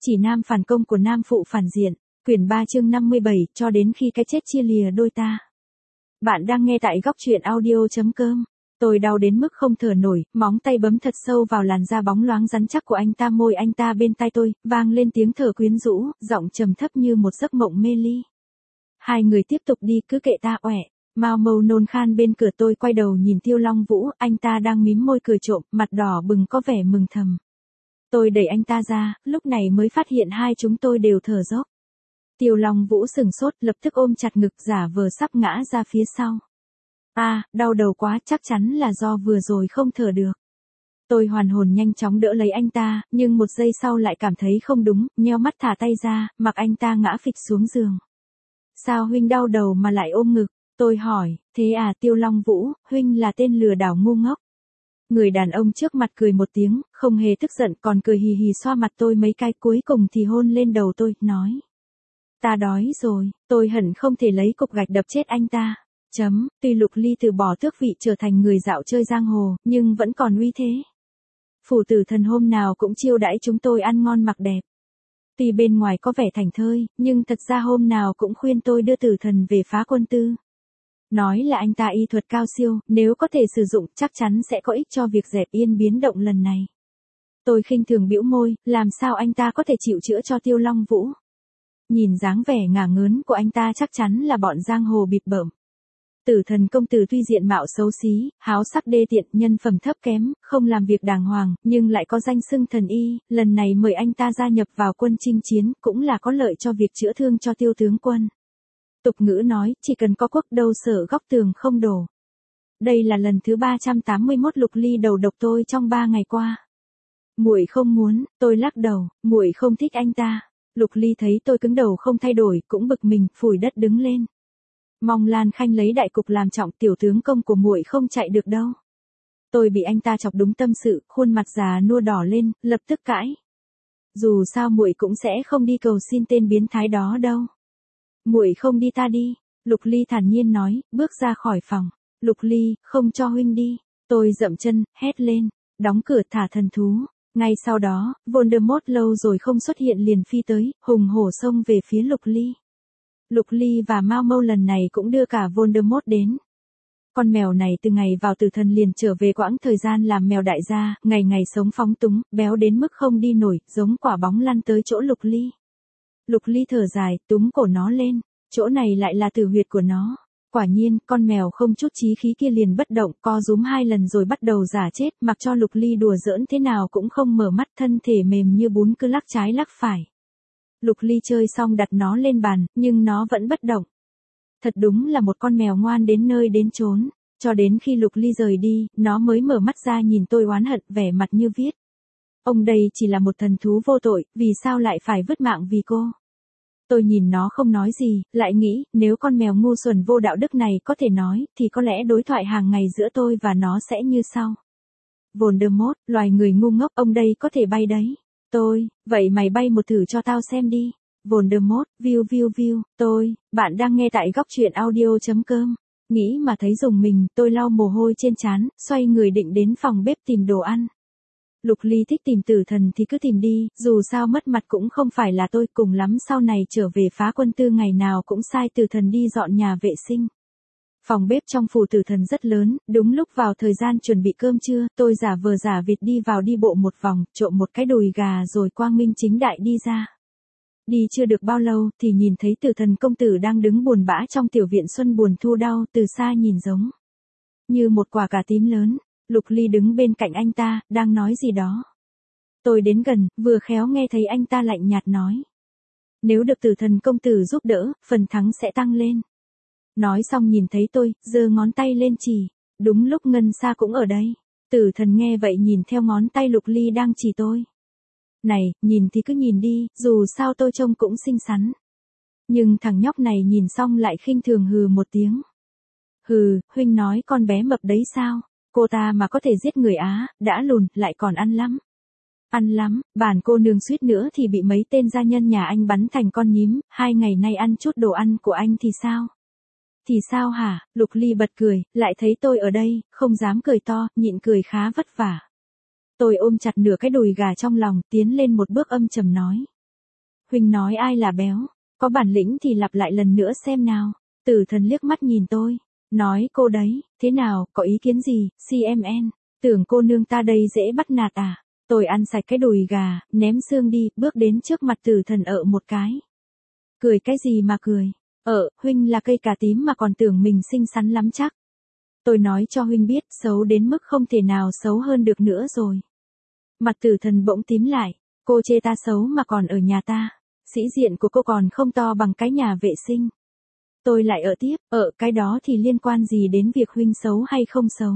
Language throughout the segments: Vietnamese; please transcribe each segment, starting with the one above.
Chỉ nam phản công của nam phụ phản diện, quyển 3 chương 57, cho đến khi cái chết chia lìa đôi ta. Bạn đang nghe tại góc truyện audio.com. Tôi đau đến mức không thở nổi, móng tay bấm thật sâu vào làn da bóng loáng rắn chắc của anh ta, môi anh ta bên tai tôi, vang lên tiếng thở quyến rũ, giọng trầm thấp như một giấc mộng mê ly. Hai người tiếp tục đi, cứ kệ ta oẻ. Mao mâu nôn khan bên cửa, tôi quay đầu nhìn Tiêu Long Vũ, anh ta đang mím môi cười trộm, mặt đỏ bừng có vẻ mừng thầm. Tôi đẩy anh ta ra, lúc này mới phát hiện hai chúng tôi đều thở dốc. Tiêu Long Vũ sửng sốt, lập tức ôm chặt ngực, giả vờ sắp ngã ra phía sau. Đau đầu quá, chắc chắn là do vừa rồi không thở được. Tôi hoàn hồn nhanh chóng đỡ lấy anh ta, nhưng một giây sau lại cảm thấy không đúng, nheo mắt thả tay ra, mặc anh ta ngã phịch xuống giường. Sao huynh đau đầu mà lại ôm ngực? Tôi hỏi, thế à Tiêu Long Vũ, huynh là tên lừa đảo ngu ngốc. Người đàn ông trước mặt cười một tiếng, không hề tức giận, còn cười hì hì xoa mặt tôi mấy cái, cuối cùng thì hôn lên đầu tôi, nói. Ta đói rồi, tôi hận không thể lấy cục gạch đập chết anh ta. Tuy Lục Ly từ bỏ tước vị trở thành người dạo chơi giang hồ, nhưng vẫn còn uy thế. Phủ Tử Thần hôm nào cũng chiêu đãi chúng tôi ăn ngon mặc đẹp. Tuy bên ngoài có vẻ thảnh thơi, nhưng thật ra hôm nào cũng khuyên tôi đưa Tử Thần về phá quân tư. Nói là anh ta y thuật cao siêu, nếu có thể sử dụng chắc chắn sẽ có ích cho việc dẹp yên biến động lần này. Tôi khinh thường bĩu môi, làm sao anh ta có thể chịu chữa cho Tiêu Long Vũ. Nhìn dáng vẻ ngả ngớn của anh ta chắc chắn là bọn giang hồ bịp bợm. Tử Thần công tử tuy diện mạo xấu xí, háo sắc đê tiện, nhân phẩm thấp kém, không làm việc đàng hoàng, nhưng lại có danh xưng thần y, lần này mời anh ta gia nhập vào quân chinh chiến, cũng là có lợi cho việc chữa thương cho Tiêu tướng quân. Tục ngữ nói, chỉ cần có quốc đâu sợ góc tường không đổ. Đây là lần thứ 381 Lục Ly đầu độc tôi trong 3 ngày qua. Muội không muốn, tôi lắc đầu, muội không thích anh ta. Lục Ly thấy tôi cứng đầu không thay đổi, cũng bực mình, phủi đất đứng lên. Mong Lan Khanh lấy đại cục làm trọng, tiểu tướng công của muội không chạy được đâu. Tôi bị anh ta chọc đúng tâm sự, khuôn mặt già nua đỏ lên, lập tức cãi. Dù sao muội cũng sẽ không đi cầu xin tên biến thái đó đâu. Muội không đi ta đi, Lục Ly thản nhiên nói, bước ra khỏi phòng. Lục Ly, không cho huynh đi. Tôi dậm chân, hét lên, đóng cửa thả thần thú. Ngay sau đó, Voldemort lâu rồi không xuất hiện liền phi tới, hùng hổ xông về phía Lục Ly. Lục Ly và Mao Mâu lần này cũng đưa cả Voldemort đến. Con mèo này từ ngày vào Tử Thần liền trở về quãng thời gian làm mèo đại gia, ngày ngày sống phóng túng, béo đến mức không đi nổi, giống quả bóng lăn tới chỗ Lục Ly. Lục Ly thở dài, túm cổ nó lên, chỗ này lại là tử huyệt của nó. Quả nhiên, con mèo không chút chí khí kia liền bất động, co rúm 2 lần rồi bắt đầu giả chết, mặc cho Lục Ly đùa giỡn thế nào cũng không mở mắt, thân thể mềm như bún cứ lắc trái lắc phải. Lục Ly chơi xong đặt nó lên bàn, nhưng nó vẫn bất động. Thật đúng là một con mèo ngoan đến nơi đến chốn, cho đến khi Lục Ly rời đi, nó mới mở mắt ra nhìn tôi oán hận, vẻ mặt như viết. Ông đây chỉ là một thần thú vô tội, vì sao lại phải vứt mạng vì cô? Tôi nhìn nó không nói gì, lại nghĩ, nếu con mèo ngu xuẩn vô đạo đức này có thể nói, thì có lẽ đối thoại hàng ngày giữa tôi và nó sẽ như sau. Voldemort, loài người ngu ngốc, ông đây có thể bay đấy. Tôi, vậy mày bay một thử cho tao xem đi. Voldemort, tôi, bạn đang nghe tại góc truyện audio.com. Nghĩ mà thấy rùng mình, tôi lau mồ hôi trên trán, xoay người định đến phòng bếp tìm đồ ăn. Lục Ly thích tìm Tử Thần thì cứ tìm đi, dù sao mất mặt cũng không phải là tôi, cùng lắm sau này trở về phá quân tư ngày nào cũng sai Tử Thần đi dọn nhà vệ sinh. Phòng bếp trong phủ Tử Thần rất lớn, đúng lúc vào thời gian chuẩn bị cơm trưa, tôi giả vờ giả vịt đi vào đi bộ một vòng, trộm một cái đùi gà rồi quang minh chính đại đi ra. Đi chưa được bao lâu thì nhìn thấy Tử Thần công tử đang đứng buồn bã trong tiểu viện xuân buồn thu đau, từ xa nhìn giống như một quả cà tím lớn. Lục Ly đứng bên cạnh anh ta, đang nói gì đó. Tôi đến gần, vừa khéo nghe thấy anh ta lạnh nhạt nói. Nếu được Tử Thần công tử giúp đỡ, phần thắng sẽ tăng lên. Nói xong nhìn thấy tôi, giơ ngón tay lên chỉ. Đúng lúc Ngân Sa cũng ở đây. Tử Thần nghe vậy nhìn theo ngón tay Lục Ly đang chỉ tôi. Này, nhìn thì cứ nhìn đi, dù sao tôi trông cũng xinh xắn. Nhưng thằng nhóc này nhìn xong lại khinh thường hừ một tiếng. Hừ, huynh nói con bé mập đấy sao? Cô ta mà có thể giết người Á, đã lùn, lại còn ăn lắm. Ăn lắm, bản cô nương suýt nữa thì bị mấy tên gia nhân nhà anh bắn thành con nhím, 2 ngày nay ăn chút đồ ăn của anh thì sao? Thì sao hả? Lục Ly bật cười, lại thấy tôi ở đây, không dám cười to, nhịn cười khá vất vả. Tôi ôm chặt nửa cái đùi gà trong lòng, tiến lên một bước âm trầm nói. Huynh nói ai là béo, có bản lĩnh thì lặp lại lần nữa xem nào. Tử Thần liếc mắt nhìn tôi, nói cô đấy, thế nào, có ý kiến gì, CMN, tưởng cô nương ta đây dễ bắt nạt à. Tôi ăn sạch cái đùi gà, ném xương đi, bước đến trước mặt Tử Thần một cái. Cười cái gì mà cười, huynh là cây cà tím mà còn tưởng mình xinh xắn lắm chắc. Tôi nói cho huynh biết, xấu đến mức không thể nào xấu hơn được nữa rồi. Mặt Tử Thần bỗng tím lại, cô chê ta xấu mà còn ở nhà ta, sĩ diện của cô còn không to bằng cái nhà vệ sinh. Tôi lại tiếp, cái đó thì liên quan gì đến việc huynh xấu hay không xấu.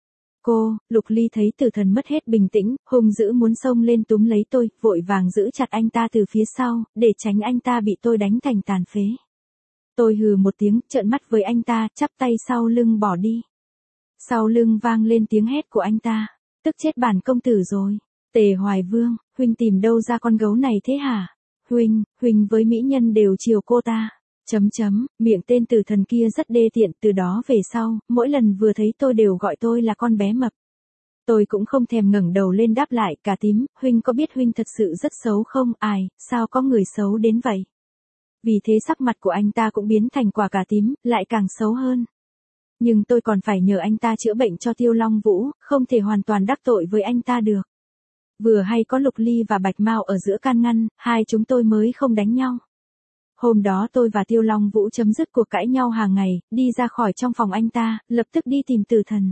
Lục Ly thấy Tử Thần mất hết bình tĩnh, hung dữ muốn xông lên túm lấy tôi, vội vàng giữ chặt anh ta từ phía sau, để tránh anh ta bị tôi đánh thành tàn phế. Tôi hừ một tiếng, trợn mắt với anh ta, chắp tay sau lưng bỏ đi. Sau lưng vang lên tiếng hét của anh ta, tức chết bản công tử rồi. Tề Hoài Vương, huynh tìm đâu ra con gấu này thế hả? Huynh với mỹ nhân đều chiều cô ta. Miệng tên Tử Thần kia rất đê tiện, từ đó về sau, mỗi lần vừa thấy tôi đều gọi tôi là con bé mập. Tôi cũng không thèm ngẩng đầu lên đáp lại, Cà Tím, huynh có biết huynh thật sự rất xấu không? Ai, sao có người xấu đến vậy? Vì thế sắc mặt của anh ta cũng biến thành quả cà tím, lại càng xấu hơn. Nhưng tôi còn phải nhờ anh ta chữa bệnh cho Tiêu Long Vũ, không thể hoàn toàn đắc tội với anh ta được. Vừa hay có Lục Ly và Bạch Mao ở giữa can ngăn, hai chúng tôi mới không đánh nhau. Hôm đó tôi và Tiêu Long Vũ chấm dứt cuộc cãi nhau hàng ngày, đi ra khỏi trong phòng anh ta, lập tức đi tìm Tử Thần.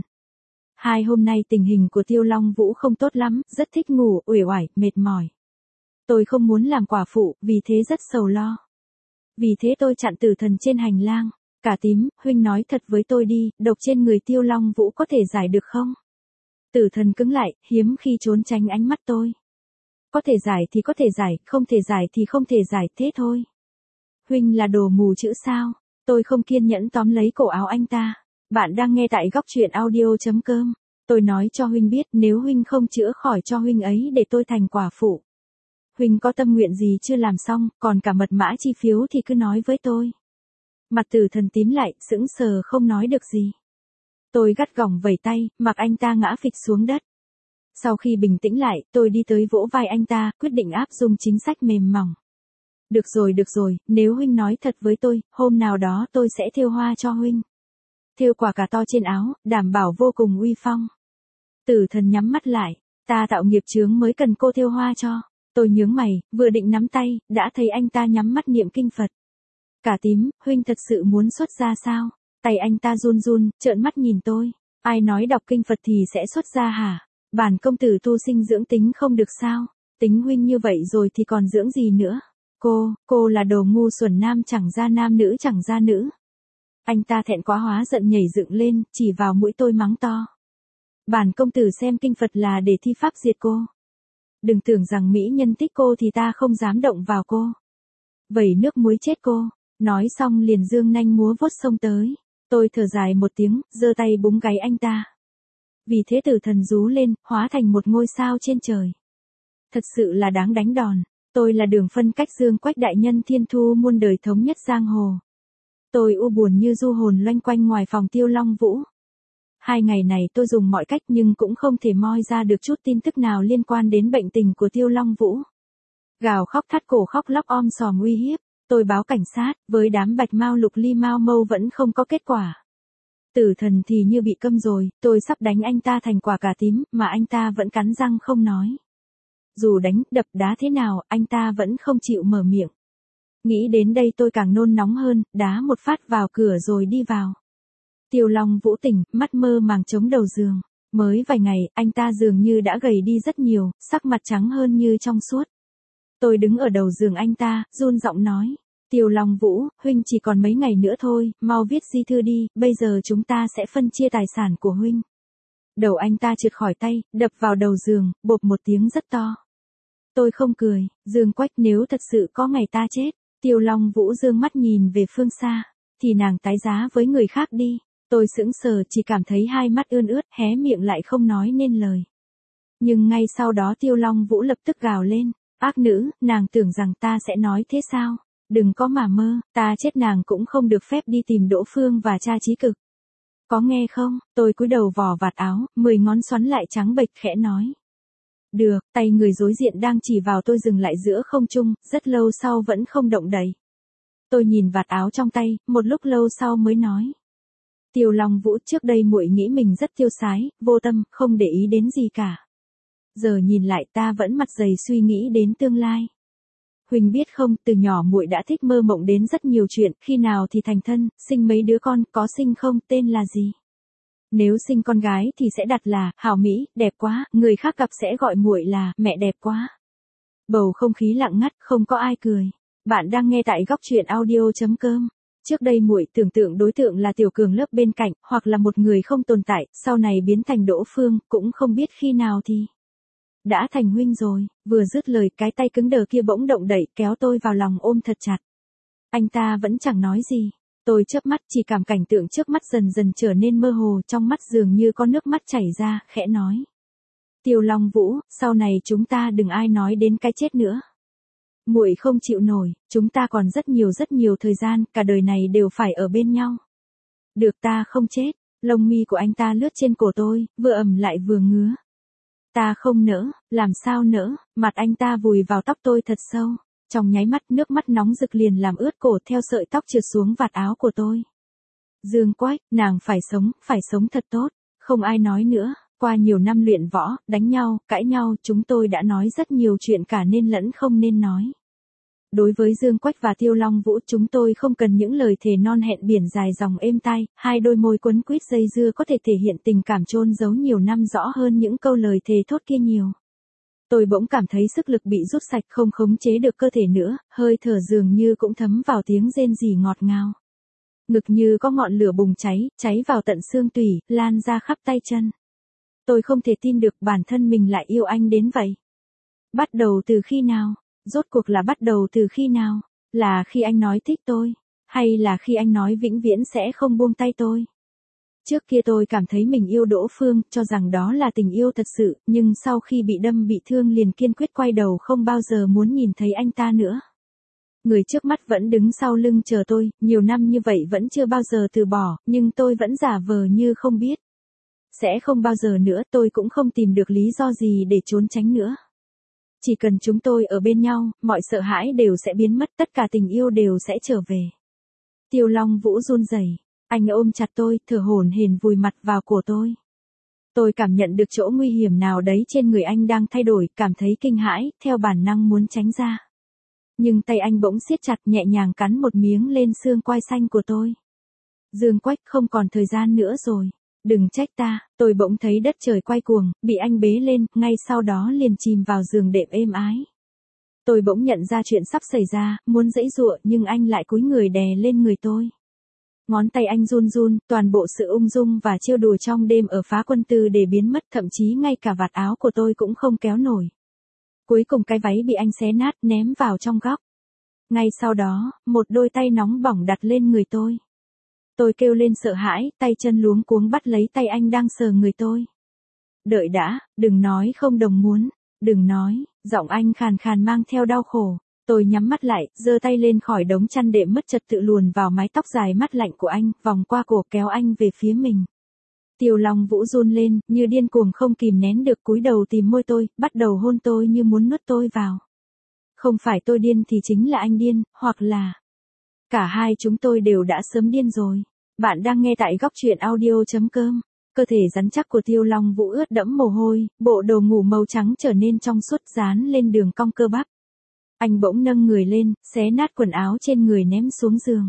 2 hôm nay tình hình của Tiêu Long Vũ không tốt lắm, rất thích ngủ, uể oải, mệt mỏi. Tôi không muốn làm quả phụ, vì thế rất sầu lo. Vì thế tôi chặn Tử Thần trên hành lang. Cà Tím, huynh nói thật với tôi đi, độc trên người Tiêu Long Vũ có thể giải được không? Tử Thần cứng lại, hiếm khi trốn tránh ánh mắt tôi. Có thể giải thì có thể giải, không thể giải thì không thể giải, thế thôi. Huynh là đồ mù chữ sao? Tôi không kiên nhẫn tóm lấy cổ áo anh ta. Bạn đang nghe tại góc truyện audio.com. Tôi nói cho huynh biết, nếu huynh không chữa khỏi cho huynh ấy để tôi thành quả phụ. Huynh có tâm nguyện gì chưa làm xong, còn cả mật mã chi phiếu thì cứ nói với tôi. Mặt Tử Thần tím lại, sững sờ không nói được gì. Tôi gắt gỏng vẩy tay, mặc anh ta ngã phịch xuống đất. Sau khi bình tĩnh lại, tôi đi tới vỗ vai anh ta, quyết định áp dụng chính sách mềm mỏng. Được rồi, nếu huynh nói thật với tôi, hôm nào đó tôi sẽ thêu hoa cho huynh. Thêu quả cà to trên áo, đảm bảo vô cùng uy phong. Tử Thần nhắm mắt lại, ta tạo nghiệp chướng mới cần cô thêu hoa cho. Tôi nhướng mày, vừa định nắm tay, đã thấy anh ta nhắm mắt niệm kinh Phật. Cà Tím, huynh thật sự muốn xuất gia sao? Tay anh ta run run, trợn mắt nhìn tôi. Ai nói đọc kinh Phật thì sẽ xuất gia hả? Bản công tử tu sinh dưỡng tính không được sao? Tính huynh như vậy rồi thì còn dưỡng gì nữa? Cô là đồ ngu xuẩn, nam chẳng ra nam, nữ chẳng ra nữ. Anh ta thẹn quá hóa giận nhảy dựng lên, chỉ vào mũi tôi mắng to. Bản công tử xem kinh Phật là để thi pháp diệt cô. Đừng tưởng rằng mỹ nhân thích cô thì ta không dám động vào cô. Vẩy nước muối chết cô. Nói xong liền dương nanh múa vuốt xông tới. Tôi thở dài một tiếng, giơ tay búng gáy anh ta. Vì thế Tử Thần rú lên, hóa thành một ngôi sao trên trời. Thật sự là đáng đánh đòn. Tôi là Đường Phân Cách, Dương Quách đại nhân thiên thu muôn đời thống nhất giang hồ. Tôi u buồn như du hồn loanh quanh ngoài phòng Tiêu Long Vũ. 2 ngày này tôi dùng mọi cách nhưng cũng không thể moi ra được chút tin tức nào liên quan đến bệnh tình của Tiêu Long Vũ. Gào khóc thắt cổ khóc lóc om sòm uy hiếp. Tôi báo cảnh sát, với đám Bạch Mao Lục Ly Mao Mâu vẫn không có kết quả. Tử Thần thì như bị câm rồi, tôi sắp đánh anh ta thành quả cà tím, mà anh ta vẫn cắn răng không nói. Dù đánh, đập, đá thế nào, anh ta vẫn không chịu mở miệng. Nghĩ đến đây tôi càng nôn nóng hơn, đá một phát vào cửa rồi đi vào. Tiêu Long Vũ tỉnh, mắt mơ màng chống đầu giường. Mới vài ngày, anh ta dường như đã gầy đi rất nhiều, sắc mặt trắng hơn như trong suốt. Tôi đứng ở đầu giường anh ta, run giọng nói. Tiêu Long Vũ, huynh chỉ còn mấy ngày nữa thôi, mau viết di thư đi, bây giờ chúng ta sẽ phân chia tài sản của huynh. Đầu anh ta trượt khỏi tay, đập vào đầu giường, bộp một tiếng rất to. Tôi không cười, Dương Quách, nếu thật sự có ngày ta chết, Tiêu Long Vũ dương mắt nhìn về phương xa, thì nàng tái giá với người khác đi. Tôi sững sờ, chỉ cảm thấy hai mắt ươn ướt, hé miệng lại không nói nên lời. Nhưng ngay sau đó Tiêu Long Vũ lập tức gào lên, ác nữ, nàng tưởng rằng ta sẽ nói thế sao? Đừng có mà mơ, ta chết nàng cũng không được phép đi tìm Đỗ Phương và cha Chí Cực. Có nghe không? Tôi cúi đầu vò vạt áo, 10 ngón xoắn lại trắng bệch khẽ nói. Được, tay người đối diện đang chỉ vào tôi dừng lại giữa không trung, rất lâu sau vẫn không động đậy. Tôi nhìn vạt áo trong tay, một lúc lâu sau mới nói. Tiêu Long Vũ, trước đây muội nghĩ mình rất tiêu sái, vô tâm, không để ý đến gì cả. Giờ nhìn lại ta vẫn mặt dày suy nghĩ đến tương lai. Huỳnh biết không, từ nhỏ muội đã thích mơ mộng đến rất nhiều chuyện, khi nào thì thành thân, sinh mấy đứa con, có sinh không, tên là gì? Nếu sinh con gái thì sẽ đặt là Hảo Mỹ, đẹp quá, người khác gặp sẽ gọi muội là mẹ đẹp quá. Bầu không khí lặng ngắt, không có ai cười. Bạn đang nghe tại góc truyện audio.com. Trước đây muội tưởng tượng đối tượng là Tiểu Cường lớp bên cạnh, hoặc là một người không tồn tại, sau này biến thành Đỗ Phương, cũng không biết khi nào thì đã thành huynh rồi. Vừa dứt lời, cái tay cứng đờ kia bỗng động đậy, kéo tôi vào lòng ôm thật chặt. Anh ta vẫn chẳng nói gì. Tôi chớp mắt, chỉ cảm cảnh tượng trước mắt dần dần trở nên mơ hồ, trong mắt dường như có nước mắt chảy ra, khẽ nói. Tiêu Long Vũ, sau này chúng ta đừng ai nói đến cái chết nữa. Muội không chịu nổi, chúng ta còn rất nhiều thời gian, cả đời này đều phải ở bên nhau. Được, ta không chết. Lông mi của anh ta lướt trên cổ tôi, vừa ẩm lại vừa ngứa. Ta không nỡ, làm sao nỡ, mặt anh ta vùi vào tóc tôi thật sâu. Trong nháy mắt, nước mắt nóng rực liền làm ướt cổ theo sợi tóc trượt xuống vạt áo của tôi. Dương Quách, nàng phải sống thật tốt. Không ai nói nữa, qua nhiều năm luyện võ, đánh nhau, cãi nhau, chúng tôi đã nói rất nhiều chuyện cả nên lẫn không nên nói. Đối với Dương Quách và Tiêu Long Vũ, chúng tôi không cần những lời thề non hẹn biển dài dòng êm tai, hai đôi môi quấn quýt dây dưa có thể thể hiện tình cảm chôn giấu nhiều năm rõ hơn những câu lời thề thốt kia nhiều. Tôi bỗng cảm thấy sức lực bị rút sạch, không khống chế được cơ thể nữa, hơi thở dường như cũng thấm vào tiếng rên rỉ ngọt ngào. Ngực như có ngọn lửa bùng cháy, cháy vào tận xương tủy, lan ra khắp tay chân. Tôi không thể tin được bản thân mình lại yêu anh đến vậy. Bắt đầu từ khi nào? Rốt cuộc là bắt đầu từ khi nào? Là khi anh nói thích tôi? Hay là khi anh nói vĩnh viễn sẽ không buông tay tôi? Trước kia tôi cảm thấy mình yêu Đỗ Phương, cho rằng đó là tình yêu thật sự, nhưng sau khi bị đâm bị thương liền kiên quyết quay đầu không bao giờ muốn nhìn thấy anh ta nữa. Người trước mắt vẫn đứng sau lưng chờ tôi, nhiều năm như vậy vẫn chưa bao giờ từ bỏ, nhưng tôi vẫn giả vờ như không biết. Sẽ không bao giờ nữa, tôi cũng không tìm được lý do gì để trốn tránh nữa. Chỉ cần chúng tôi ở bên nhau, mọi sợ hãi đều sẽ biến mất, tất cả tình yêu đều sẽ trở về. Tiêu Long Vũ run rẩy, anh ôm chặt tôi, thở hổn hển vùi mặt vào cổ tôi. Tôi cảm nhận được chỗ nguy hiểm nào đấy trên người anh đang thay đổi, cảm thấy kinh hãi, theo bản năng muốn tránh ra. Nhưng tay anh bỗng siết chặt, nhẹ nhàng cắn một miếng lên xương quai xanh của tôi. Dương Quách, không còn thời gian nữa rồi. Đừng trách ta. Tôi bỗng thấy đất trời quay cuồng, bị anh bế lên, ngay sau đó liền chìm vào giường đệm êm ái. Tôi bỗng nhận ra chuyện sắp xảy ra, muốn giãy giụa nhưng anh lại cúi người đè lên người tôi. Ngón tay anh run run, toàn bộ sự ung dung và trêu đùa trong đêm ở Phá Quân Tư để biến mất, thậm chí ngay cả vạt áo của tôi cũng không kéo nổi. Cuối cùng cái váy bị anh xé nát, ném vào trong góc. Ngay sau đó, một đôi tay nóng bỏng đặt lên người tôi. Tôi kêu lên sợ hãi, tay chân luống cuống bắt lấy tay anh đang sờ người tôi. Đợi đã, đừng nói không đồng muốn, đừng nói, giọng anh khàn khàn mang theo đau khổ. Tôi nhắm mắt lại, giơ tay lên khỏi đống chăn đệm mất trật tự luồn vào mái tóc dài mát lạnh của anh, vòng qua cổ kéo anh về phía mình. Tiêu Long Vũ run lên, như điên cuồng không kìm nén được, cúi đầu tìm môi tôi, bắt đầu hôn tôi như muốn nuốt tôi vào. Không phải tôi điên thì chính là anh điên, hoặc là cả hai chúng tôi đều đã sớm điên rồi. Bạn đang nghe tại góc truyện audio.com. Cơ thể rắn chắc của Tiêu Long Vũ ướt đẫm mồ hôi, bộ đồ ngủ màu trắng trở nên trong suốt dán lên đường cong cơ bắp. Anh bỗng nâng người lên, xé nát quần áo trên người ném xuống giường.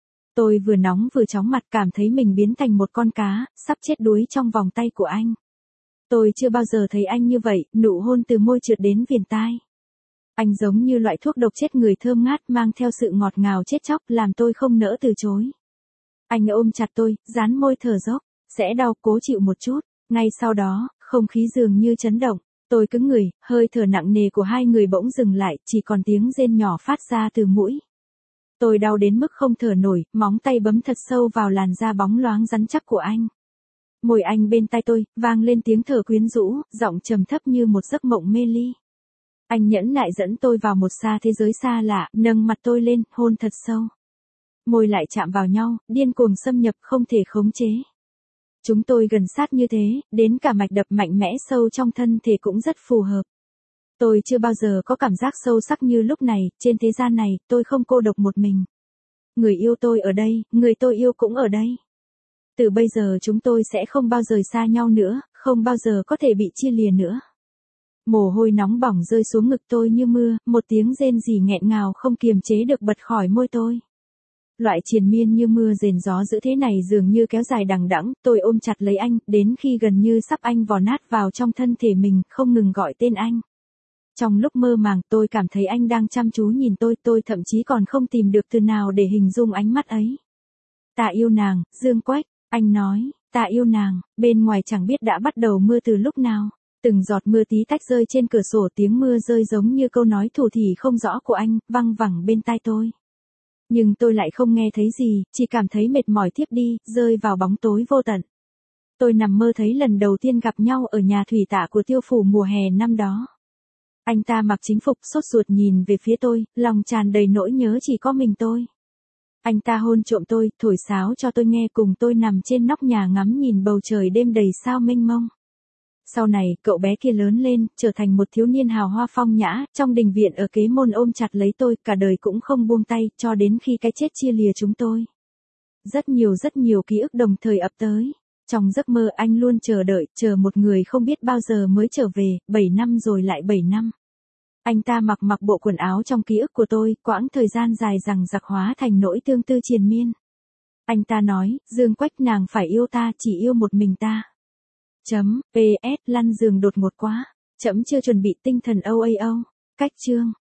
Tôi vừa nóng vừa chóng mặt, cảm thấy mình biến thành một con cá, sắp chết đuối trong vòng tay của anh. Tôi chưa bao giờ thấy anh như vậy, nụ hôn từ môi trượt đến viền tai. Anh giống như loại thuốc độc chết người thơm ngát, mang theo sự ngọt ngào chết chóc, làm tôi không nỡ từ chối. Anh ôm chặt tôi, dán môi thở dốc, sẽ đau, cố chịu một chút. Ngay sau đó, không khí dường như chấn động. Tôi cứng người, hơi thở nặng nề của hai người bỗng dừng lại, chỉ còn tiếng rên nhỏ phát ra từ mũi. Tôi đau đến mức không thở nổi, móng tay bấm thật sâu vào làn da bóng loáng rắn chắc của anh. Môi anh bên tai tôi, vang lên tiếng thở quyến rũ, giọng trầm thấp như một giấc mộng mê ly. Anh nhẫn nại dẫn tôi vào một thế giới xa lạ, nâng mặt tôi lên, hôn thật sâu. Môi lại chạm vào nhau, điên cuồng xâm nhập không thể khống chế. Chúng tôi gần sát như thế, đến cả mạch đập mạnh mẽ sâu trong thân thể cũng rất phù hợp. Tôi chưa bao giờ có cảm giác sâu sắc như lúc này, trên thế gian này, tôi không cô độc một mình. Người yêu tôi ở đây, người tôi yêu cũng ở đây. Từ bây giờ chúng tôi sẽ không bao giờ xa nhau nữa, không bao giờ có thể bị chia lìa nữa. Mồ hôi nóng bỏng rơi xuống ngực tôi như mưa, một tiếng rên rỉ nghẹn ngào không kiềm chế được bật khỏi môi tôi. Loại triền miên như mưa rền gió dữ thế này dường như kéo dài đằng đẵng, tôi ôm chặt lấy anh, đến khi gần như sắp anh vò nát vào trong thân thể mình, không ngừng gọi tên anh. Trong lúc mơ màng, tôi cảm thấy anh đang chăm chú nhìn tôi thậm chí còn không tìm được từ nào để hình dung ánh mắt ấy. Ta yêu nàng, Dương Quách, anh nói, ta yêu nàng, bên ngoài chẳng biết đã bắt đầu mưa từ lúc nào. Từng giọt mưa tí tách rơi trên cửa sổ, tiếng mưa rơi giống như câu nói thủ thỉ không rõ của anh, văng vẳng bên tai tôi. Nhưng tôi lại không nghe thấy gì, chỉ cảm thấy mệt mỏi thiếp đi, rơi vào bóng tối vô tận. Tôi nằm mơ thấy lần đầu tiên gặp nhau ở nhà thủy tạ của Tiêu Phủ mùa hè năm đó. Anh ta mặc chính phục sốt ruột nhìn về phía tôi, lòng tràn đầy nỗi nhớ chỉ có mình tôi. Anh ta hôn trộm tôi, thổi sáo cho tôi nghe, cùng tôi nằm trên nóc nhà ngắm nhìn bầu trời đêm đầy sao mênh mông. Sau này, cậu bé kia lớn lên, trở thành một thiếu niên hào hoa phong nhã, trong đình viện ở kế môn ôm chặt lấy tôi, cả đời cũng không buông tay, cho đến khi cái chết chia lìa chúng tôi. Rất nhiều ký ức đồng thời ập tới. Trong giấc mơ anh luôn chờ đợi, chờ một người không biết bao giờ mới trở về, 7 năm rồi lại 7 năm. Anh ta mặc bộ quần áo trong ký ức của tôi, quãng thời gian dài dằng dặc hóa thành nỗi tương tư triền miên. Anh ta nói, Dương Quách, nàng phải yêu ta, chỉ yêu một mình ta. PS, lăn giường đột ngột quá. Trẫm chưa chuẩn bị tinh thần OAO. Cách chương.